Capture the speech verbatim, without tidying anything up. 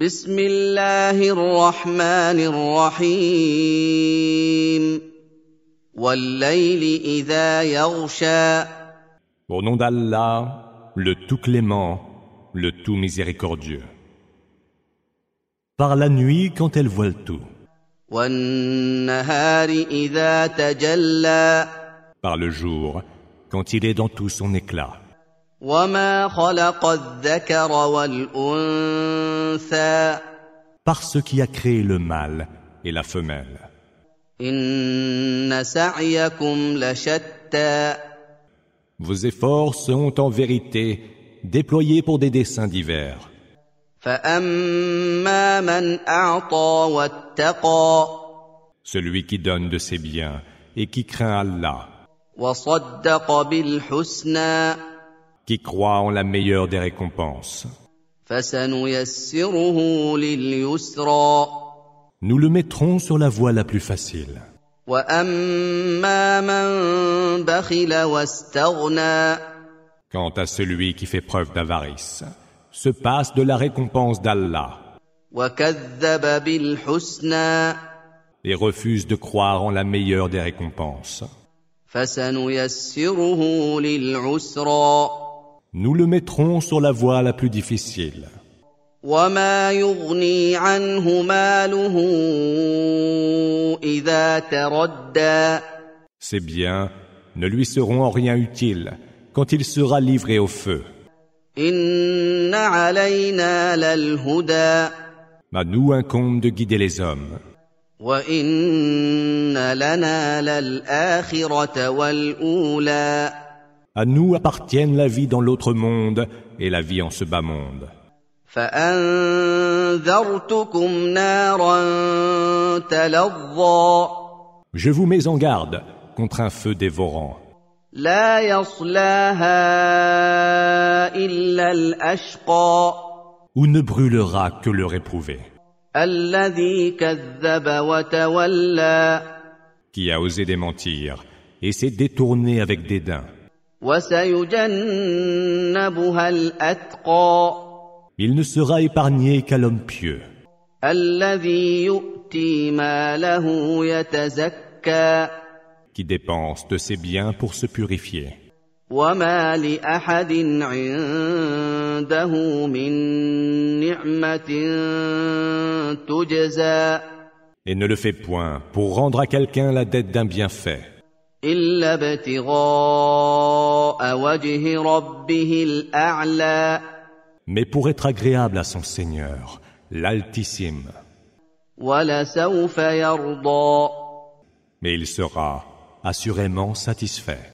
بسم الله الرحمن الرحيم والليل إذا يغشى. Au nom d'Allah, le tout clément, le tout miséricordieux. Par la nuit quand elle voile tout. والنهار إذا تجلى. Par le jour quand il est dans tout son éclat. وما خلق الذكر والأنثى. Par ce qui a créé le mâle et la femelle. إن سعيكم لشتى. Vos efforts sont en vérité déployés pour des desseins divers. فأما من أعطى واتقى. Celui qui donne de ses biens et qui craint Allah. وصدق بالحسنى. Qui croit en la meilleure des récompenses. فسنيسره لليسرى. Nous le mettrons sur la voie la plus facile. وأما من بخل واستغنى. Quant à celui qui fait preuve d'avarice, se passe de la récompense d'Allah وكذب بالحسنى. et refuse de croire en la meilleure des récompenses. فسنيسره للعسرى. Nous le mettrons sur la voie la plus difficile. وما يغني عنه ماله إذا تردى. Ses biens ne lui seront en rien utiles quand il sera livré au feu. إن علينا للهدى. À nous incombe de guider les hommes. وإن لنا للآخرة والأولى. À nous appartiennent la vie dans l'autre monde et la vie en ce bas monde. فأنذرتكم نارا تلظى. Je vous mets en garde contre un feu dévorant. لا يصلاها إلا الأشقى. Où ne brûlera que le réprouvé. الذي كذب وتولى. Qui a osé démentir et s'est détourné avec dédain. وسيجنبها الأتقى. Il ne sera épargné qu'à l'homme pieux. الذي يؤتي ماله يتزكى. Qui dépense de ses biens pour se purifier. وما لأحد عنده من نعمة تجزى. Et ne le fait point pour rendre à quelqu'un la dette d'un bienfait. إلا ابتغاء وجه ربه الأعلى. Mais pour être agréable à son Seigneur, l'Altissime. ولسوف يرضى. Mais il sera assurément satisfait.